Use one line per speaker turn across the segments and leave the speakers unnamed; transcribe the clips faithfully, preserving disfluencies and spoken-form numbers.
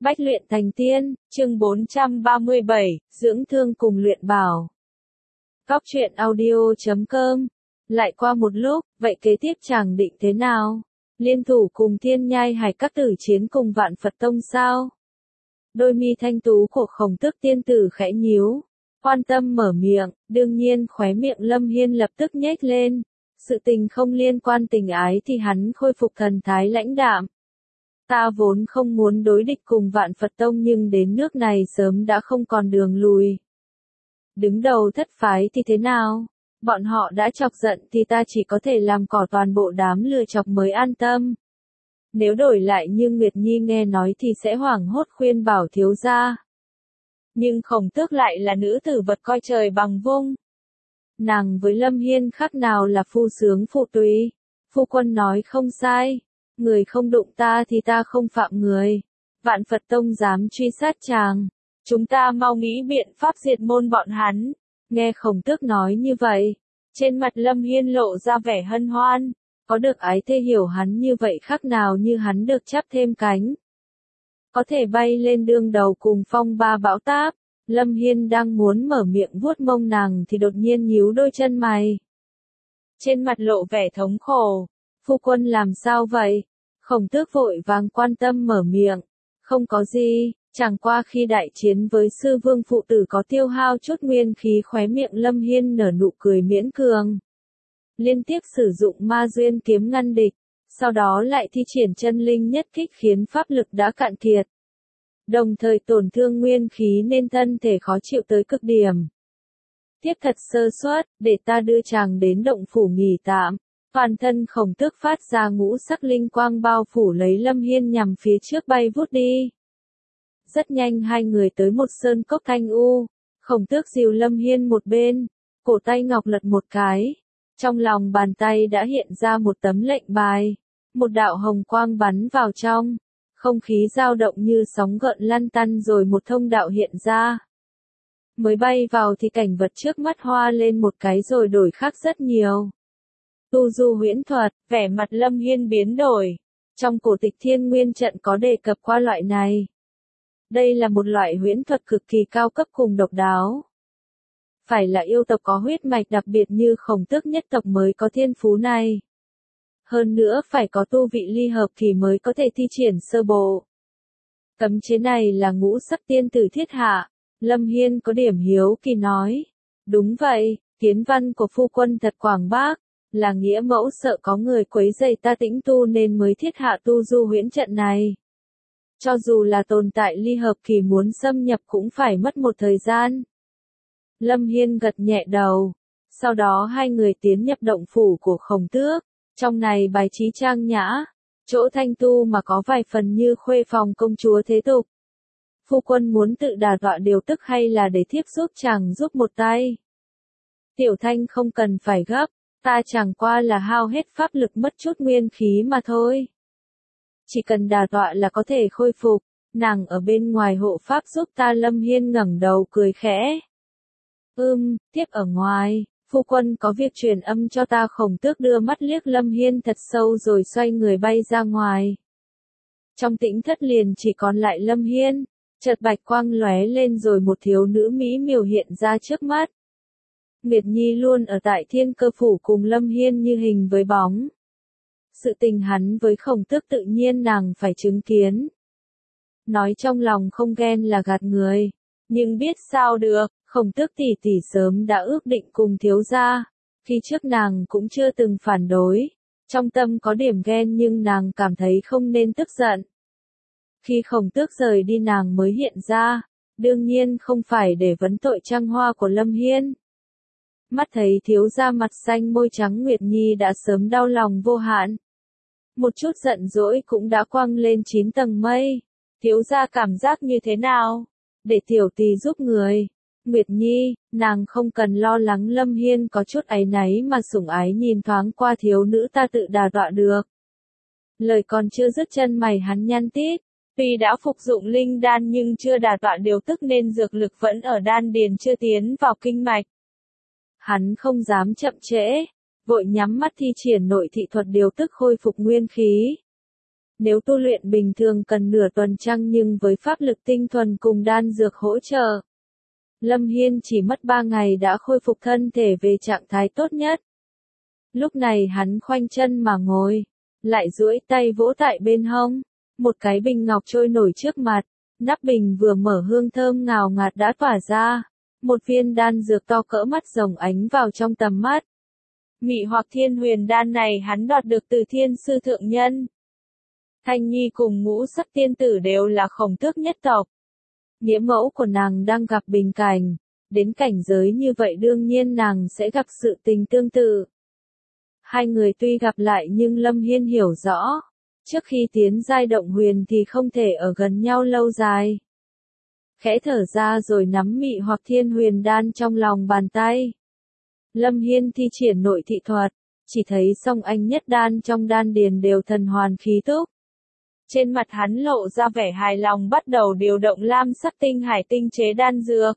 Bách luyện thành tiên, chương bốn trăm ba mươi bảy, dưỡng thương cùng luyện bảo. Góc truyện audio chấm com. Lại qua một lúc, vậy kế tiếp chàng định thế nào? Liên thủ cùng Thiên Nhai Hải các tử chiến cùng Vạn Phật Tông sao? Đôi mi thanh tú của Khổng Tước tiên tử khẽ nhíu, quan tâm mở miệng, đương nhiên khóe miệng Lâm Hiên lập tức nhếch lên. Sự tình không liên quan tình ái thì hắn khôi phục thần thái lãnh đạm. Ta vốn không muốn đối địch cùng Vạn Phật Tông nhưng đến nước này sớm đã không còn đường lùi. Đứng đầu thất phái thì thế nào? Bọn họ đã chọc giận thì ta chỉ có thể làm cỏ toàn bộ đám lừa chọc mới an tâm. Nếu đổi lại như Nguyệt Nhi nghe nói thì sẽ hoảng hốt khuyên bảo thiếu gia. Nhưng Khổng Tước lại là nữ tử vật coi trời bằng vung. Nàng với Lâm Hiên khác nào là phu sướng phụ tùy. Phu quân nói không sai. Người không đụng ta thì ta không phạm người. Vạn Phật Tông dám truy sát chàng. Chúng ta mau nghĩ biện pháp diệt môn bọn hắn. Nghe Khổng Tước nói như vậy. Trên mặt Lâm Hiên lộ ra vẻ hân hoan. Có được ái thê hiểu hắn như vậy khác nào như hắn được chắp thêm cánh. Có thể bay lên đương đầu cùng phong ba bão táp. Lâm Hiên đang muốn mở miệng vuốt mông nàng thì đột nhiên nhíu đôi chân mày. Trên mặt lộ vẻ thống khổ. Phu quân làm sao vậy? Khổng Tước vội vàng quan tâm mở miệng. Không có gì, chẳng qua khi đại chiến với sư vương phụ tử có tiêu hao chút nguyên khí. Khóe miệng Lâm Hiên nở nụ cười miễn cường. Liên tiếp sử dụng ma duyên kiếm ngăn địch. Sau đó lại thi triển chân linh nhất kích khiến pháp lực đã cạn kiệt. Đồng thời tổn thương nguyên khí nên thân thể khó chịu tới cực điểm. Tiếp thật sơ suất, để ta đưa chàng đến động phủ nghỉ tạm. Toàn thân Khổng Tước phát ra ngũ sắc linh quang bao phủ lấy Lâm Hiên nhằm phía trước bay vút đi. Rất nhanh hai người tới một sơn cốc thanh u. Khổng Tước dìu Lâm Hiên một bên, cổ tay ngọc lật một cái. Trong lòng bàn tay đã hiện ra một tấm lệnh bài. Một đạo hồng quang bắn vào trong. Không khí dao động như sóng gợn lăn tăn rồi một thông đạo hiện ra. Mới bay vào thì cảnh vật trước mắt hoa lên một cái rồi đổi khác rất nhiều. Tu du huyễn thuật, vẻ mặt Lâm Hiên biến đổi. Trong cổ tịch Thiên Nguyên Trận có đề cập qua loại này. Đây là một loại huyễn thuật cực kỳ cao cấp cùng độc đáo. Phải là yêu tộc có huyết mạch đặc biệt như Khổng Tước nhất tộc mới có thiên phú này. Hơn nữa phải có tu vị ly hợp kỳ mới có thể thi triển sơ bộ. Cấm chế này là ngũ sắc tiên tử thiết hạ. Lâm Hiên có điểm hiếu kỳ nói. Đúng vậy, kiến văn của phu quân thật quảng bác. Là nghĩa mẫu sợ có người quấy rầy ta tĩnh tu nên mới thiết hạ tu du huyễn trận này. Cho dù là tồn tại ly hợp kỳ muốn xâm nhập cũng phải mất một thời gian. Lâm Hiên gật nhẹ đầu. Sau đó hai người tiến nhập động phủ của Khổng Tước. Trong này bài trí trang nhã. Chỗ thanh tu mà có vài phần như khuê phòng công chúa thế tục. Phu quân muốn tự đà tọa điều tức hay là để thiếp giúp chàng giúp một tay? Tiểu Thanh không cần phải gấp. Ta chẳng qua là hao hết pháp lực mất chút nguyên khí mà thôi. Chỉ cần đà tọa là có thể khôi phục. Nàng ở bên ngoài hộ pháp giúp ta. Lâm Hiên ngẩng đầu cười khẽ. Ừm, tiếp ở ngoài. Phu quân có việc truyền âm cho ta. Khổng Tước đưa mắt liếc Lâm Hiên thật sâu rồi xoay người bay ra ngoài. Trong tĩnh thất liền chỉ còn lại Lâm Hiên. Chợt bạch quang lóe lên rồi một thiếu nữ mỹ miều hiện ra trước mắt. Nguyệt Nhi luôn ở tại Thiên Cơ phủ cùng Lâm Hiên như hình với bóng. Sự tình hắn với Khổng Tước tự nhiên nàng phải chứng kiến. Nói trong lòng không ghen là gạt người. Nhưng biết sao được, Khổng Tước tỷ tỷ sớm đã ước định cùng thiếu gia. Khi trước nàng cũng chưa từng phản đối. Trong tâm có điểm ghen nhưng nàng cảm thấy không nên tức giận. Khi Khổng Tước rời đi nàng mới hiện ra. Đương nhiên không phải để vấn tội trăng hoa của Lâm Hiên. Mắt thấy thiếu gia mặt xanh môi trắng Nguyệt Nhi đã sớm đau lòng vô hạn. Một chút giận dỗi cũng đã quăng lên chín tầng mây. Thiếu gia cảm giác như thế nào? Để tiểu tỳ giúp người. Nguyệt Nhi, nàng không cần lo lắng. Lâm Hiên có chút áy náy mà sủng ái nhìn thoáng qua thiếu nữ ta tự đà tọa được. Lời còn chưa dứt chân mày hắn nhăn tít. Tuy đã phục dụng linh đan nhưng chưa đà tọa điều tức nên dược lực vẫn ở đan điền chưa tiến vào kinh mạch. Hắn không dám chậm trễ, vội nhắm mắt thi triển nội thị thuật điều tức khôi phục nguyên khí. Nếu tu luyện bình thường cần nửa tuần trăng nhưng với pháp lực tinh thuần cùng đan dược hỗ trợ, Lâm Hiên chỉ mất ba ngày đã khôi phục thân thể về trạng thái tốt nhất. Lúc này hắn khoanh chân mà ngồi, lại duỗi tay vỗ tại bên hông, một cái bình ngọc trôi nổi trước mặt, nắp bình vừa mở hương thơm ngào ngạt đã tỏa ra, một viên đan dược to cỡ mắt rồng ánh vào trong tầm mắt. Mị hoặc thiên huyền đan này hắn đoạt được từ thiên sư thượng nhân. Thanh Nhi cùng ngũ sắc tiên tử đều là khổng tước nhất tộc. Nghĩa mẫu của nàng đang gặp bình cảnh, đến cảnh giới như vậy đương nhiên nàng sẽ gặp sự tình tương tự. Hai người tuy gặp lại nhưng Lâm Hiên hiểu rõ, trước khi tiến giai động huyền thì không thể ở gần nhau lâu dài. Khẽ thở ra rồi nắm mị hoặc thiên huyền đan trong lòng bàn tay. Lâm Hiên thi triển nội thị thuật, chỉ thấy song anh nhất đan trong đan điền đều thần hoàn khí túc. Trên mặt hắn lộ ra vẻ hài lòng bắt đầu điều động lam sắc tinh hải tinh chế đan dược.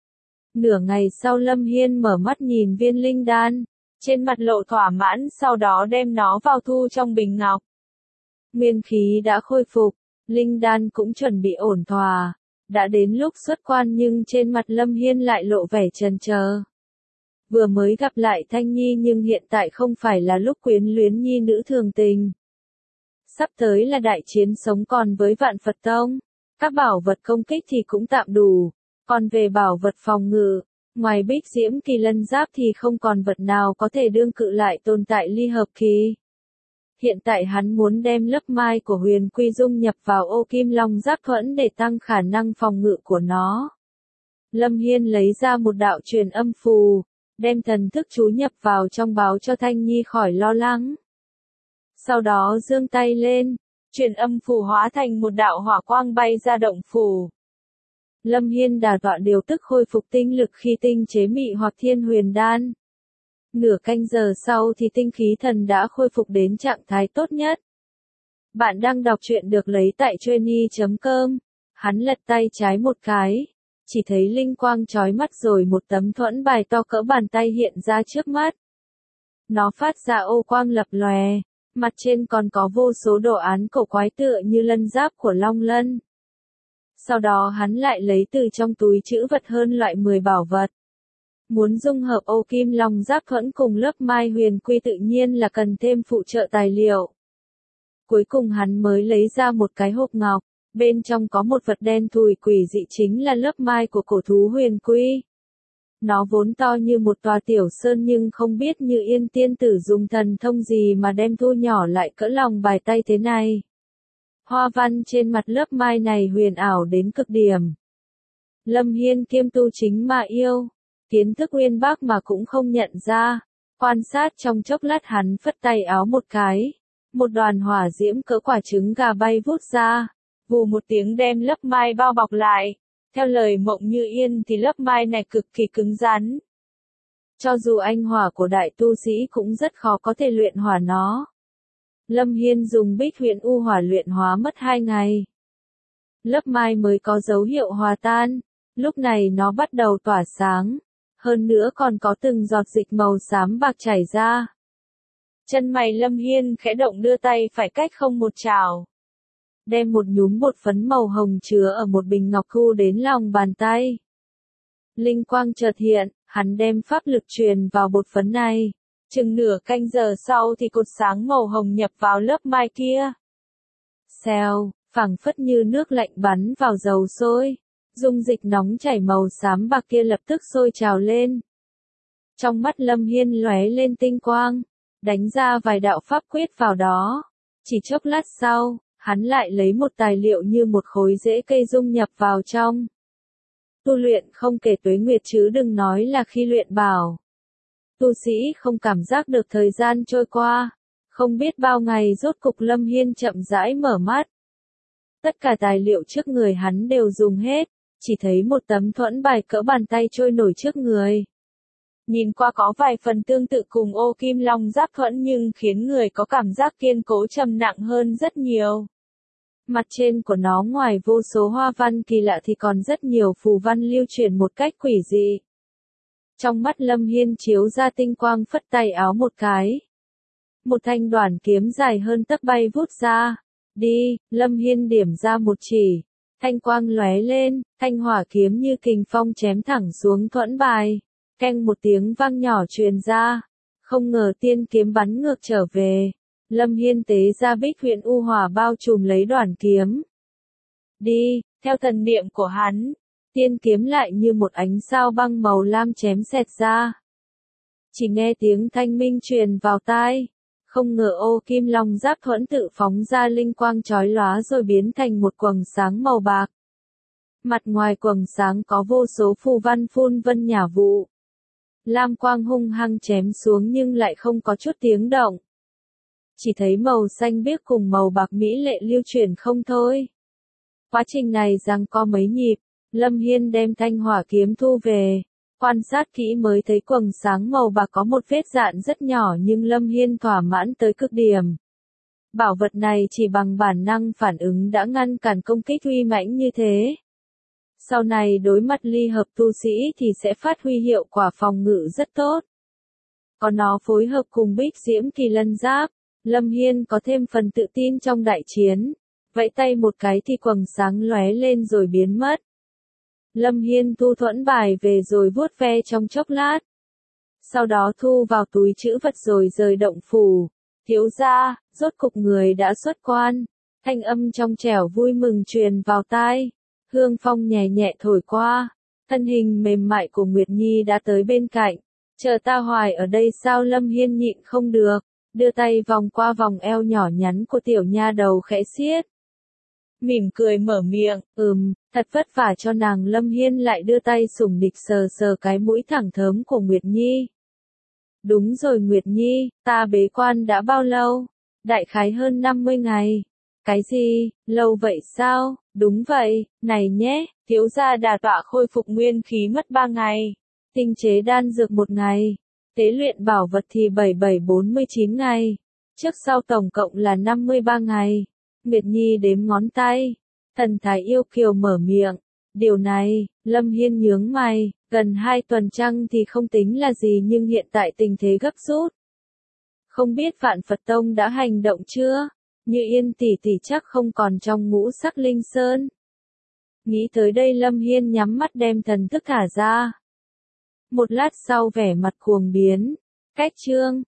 Nửa ngày sau Lâm Hiên mở mắt nhìn viên linh đan, trên mặt lộ thỏa mãn sau đó đem nó vào thu trong bình ngọc. Nguyên khí đã khôi phục, linh đan cũng chuẩn bị ổn thỏa, đã đến lúc xuất quan nhưng trên mặt Lâm Hiên lại lộ vẻ chần chờ. Vừa mới gặp lại Thanh Nhi nhưng hiện tại không phải là lúc quyến luyến nhi nữ thường tình. Sắp tới là đại chiến sống còn với Vạn Phật Tông, các bảo vật công kích thì cũng tạm đủ, còn về bảo vật phòng ngự, ngoài bích diễm kỳ lân giáp thì không còn vật nào có thể đương cự lại tồn tại ly hợp kỳ. Hiện tại hắn muốn đem lớp mai của huyền quy dung nhập vào ô kim long giáp thuẫn để tăng khả năng phòng ngự của nó. Lâm Hiên lấy ra một đạo truyền âm phù, đem thần thức chú nhập vào trong báo cho Thanh Nhi khỏi lo lắng. Sau đó giương tay lên, truyền âm phù hóa thành một đạo hỏa quang bay ra động phù. Lâm Hiên đả tọa điều tức khôi phục tinh lực khi tinh chế mị hoặc thiên huyền đan. Nửa canh giờ sau thì tinh khí thần đã khôi phục đến trạng thái tốt nhất. Bạn đang đọc truyện được lấy tại Trainy chấm com. Hắn lật tay trái một cái, chỉ thấy linh quang chói mắt rồi một tấm thuẫn bài to cỡ bàn tay hiện ra trước mắt. Nó phát ra ô quang lập lòe, mặt trên còn có vô số đồ án cổ quái tựa như lân giáp của Long Lân. Sau đó hắn lại lấy từ trong túi trữ vật hơn loại mười bảo vật. Muốn dung hợp ô kim long giáp thuẫn cùng lớp mai huyền quy tự nhiên là cần thêm phụ trợ tài liệu. Cuối cùng hắn mới lấy ra một cái hộp ngọc, bên trong có một vật đen thùi quỷ dị chính là lớp mai của cổ thú huyền quy. Nó vốn to như một tòa tiểu sơn nhưng không biết như Yên tiên tử dùng thần thông gì mà đem thu nhỏ lại cỡ lòng bài tay thế này. Hoa văn trên mặt lớp mai này huyền ảo đến cực điểm. Lâm Hiên kiêm tu chính mà yêu, kiến thức uyên bác mà cũng không nhận ra. Quan sát trong chốc lát hắn phất tay áo một cái, một đoàn hỏa diễm cỡ quả trứng gà bay vút ra, vù một tiếng đem lớp mai bao bọc lại. Theo lời Mộng Như Yên thì lớp mai này cực kỳ cứng rắn. Cho dù anh hỏa của đại tu sĩ cũng rất khó có thể luyện hỏa nó. Lâm Hiên dùng bích huyền u hỏa luyện hóa mất hai ngày. Lớp mai mới có dấu hiệu hòa tan, lúc này nó bắt đầu tỏa sáng. Hơn nữa còn có từng giọt dịch màu xám bạc chảy ra. Chân mày Lâm Hiên khẽ động đưa tay phải cách không một chảo. Đem một nhúm bột phấn màu hồng chứa ở một bình ngọc thu đến lòng bàn tay. Linh quang chợt hiện, hắn đem pháp lực truyền vào bột phấn này. Chừng nửa canh giờ sau thì cột sáng màu hồng nhập vào lớp mai kia. Xèo, phảng phất như nước lạnh bắn vào dầu sôi. Dung dịch nóng chảy màu xám bạc kia lập tức sôi trào lên. Trong mắt Lâm Hiên lóe lên tinh quang, đánh ra vài đạo pháp quyết vào đó. Chỉ chốc lát sau, hắn lại lấy một tài liệu như một khối rễ cây dung nhập vào trong. Tu luyện không kể tuế nguyệt chứ đừng nói là khi luyện bảo. Tu sĩ không cảm giác được thời gian trôi qua. Không biết bao ngày rốt cục Lâm Hiên chậm rãi mở mắt. Tất cả tài liệu trước người hắn đều dùng hết, chỉ thấy một tấm thuẫn bài cỡ bàn tay trôi nổi trước người. Nhìn qua có vài phần tương tự cùng ô kim long giáp thuẫn nhưng khiến người có cảm giác kiên cố trầm nặng hơn rất nhiều. Mặt trên của nó ngoài vô số hoa văn kỳ lạ thì còn rất nhiều phù văn lưu chuyển một cách quỷ dị. Trong mắt Lâm Hiên chiếu ra tinh quang phất tay áo một cái. Một thanh đoản kiếm dài hơn tấc bay vút ra. Đi, Lâm Hiên điểm ra một chỉ. Thanh quang lóe lên, thanh hỏa kiếm như kình phong chém thẳng xuống thuẫn bài. Keng một tiếng vang nhỏ truyền ra. Không ngờ tiên kiếm bắn ngược trở về. Lâm Hiên tế ra bích huyện u hỏa bao trùm lấy đoàn kiếm. Đi, theo thần niệm của hắn. Tiên kiếm lại như một ánh sao băng màu lam chém xẹt ra. Chỉ nghe tiếng thanh minh truyền vào tai. Không ngờ ô kim long giáp thuẫn tự phóng ra linh quang chói lóa rồi biến thành một quầng sáng màu bạc. Mặt ngoài quầng sáng có vô số phù văn phun vân nhả vụ. Lam quang hung hăng chém xuống nhưng lại không có chút tiếng động. Chỉ thấy màu xanh biếc cùng màu bạc mỹ lệ lưu chuyển không thôi. Quá trình này giằng co mấy nhịp, Lâm Hiên đem thanh hỏa kiếm thu về. Quan sát kỹ mới thấy quầng sáng màu bạc có một vết dạn rất nhỏ nhưng Lâm Hiên thỏa mãn tới cực điểm. Bảo vật này chỉ bằng bản năng phản ứng đã ngăn cản công kích uy mãnh như thế. Sau này đối mặt ly hợp tu sĩ thì sẽ phát huy hiệu quả phòng ngự rất tốt. Còn nó phối hợp cùng bích diễm kỳ lân giáp, Lâm Hiên có thêm phần tự tin trong đại chiến. Vẫy tay một cái thì quầng sáng lóe lên rồi biến mất. Lâm Hiên thu thuẫn bài về rồi vuốt ve trong chốc lát. Sau đó thu vào túi trữ vật rồi rời động phủ. Thiếu gia, rốt cục người đã xuất quan. Thanh âm trong trẻo vui mừng truyền vào tai. Hương phong nhẹ nhẹ thổi qua. Thân hình mềm mại của Nguyệt Nhi đã tới bên cạnh. Chờ ta hoài ở đây sao? Lâm Hiên nhịn không được. Đưa tay vòng qua vòng eo nhỏ nhắn của tiểu nha đầu khẽ xiết. Mỉm cười mở miệng, ừm, thật vất vả cho nàng. Lâm Hiên lại đưa tay sủng địch sờ sờ cái mũi thẳng thớm của Nguyệt Nhi. Đúng rồi Nguyệt Nhi, ta bế quan đã bao lâu? Đại khái hơn năm mươi ngày. Cái gì, lâu vậy sao? Đúng vậy, này nhé, thiếu gia đà tọa khôi phục nguyên khí mất ba ngày. Tinh chế đan dược một ngày. Tế luyện bảo vật thì bảy bảy bốn mươi chín ngày. Trước sau tổng cộng là năm mươi ba ngày. Nguyệt Nhi đếm ngón tay. Thần thái yêu kiều mở miệng. Điều này, Lâm Hiên nhướng mày, gần hai tuần trăng thì không tính là gì nhưng hiện tại tình thế gấp rút. Không biết Vạn Phật Tông đã hành động chưa? Như Yên tỷ tỷ chắc không còn trong ngũ sắc linh sơn. Nghĩ tới đây Lâm Hiên nhắm mắt đem thần thức thả ra. Một lát sau vẻ mặt cuồng biến. Cách chương.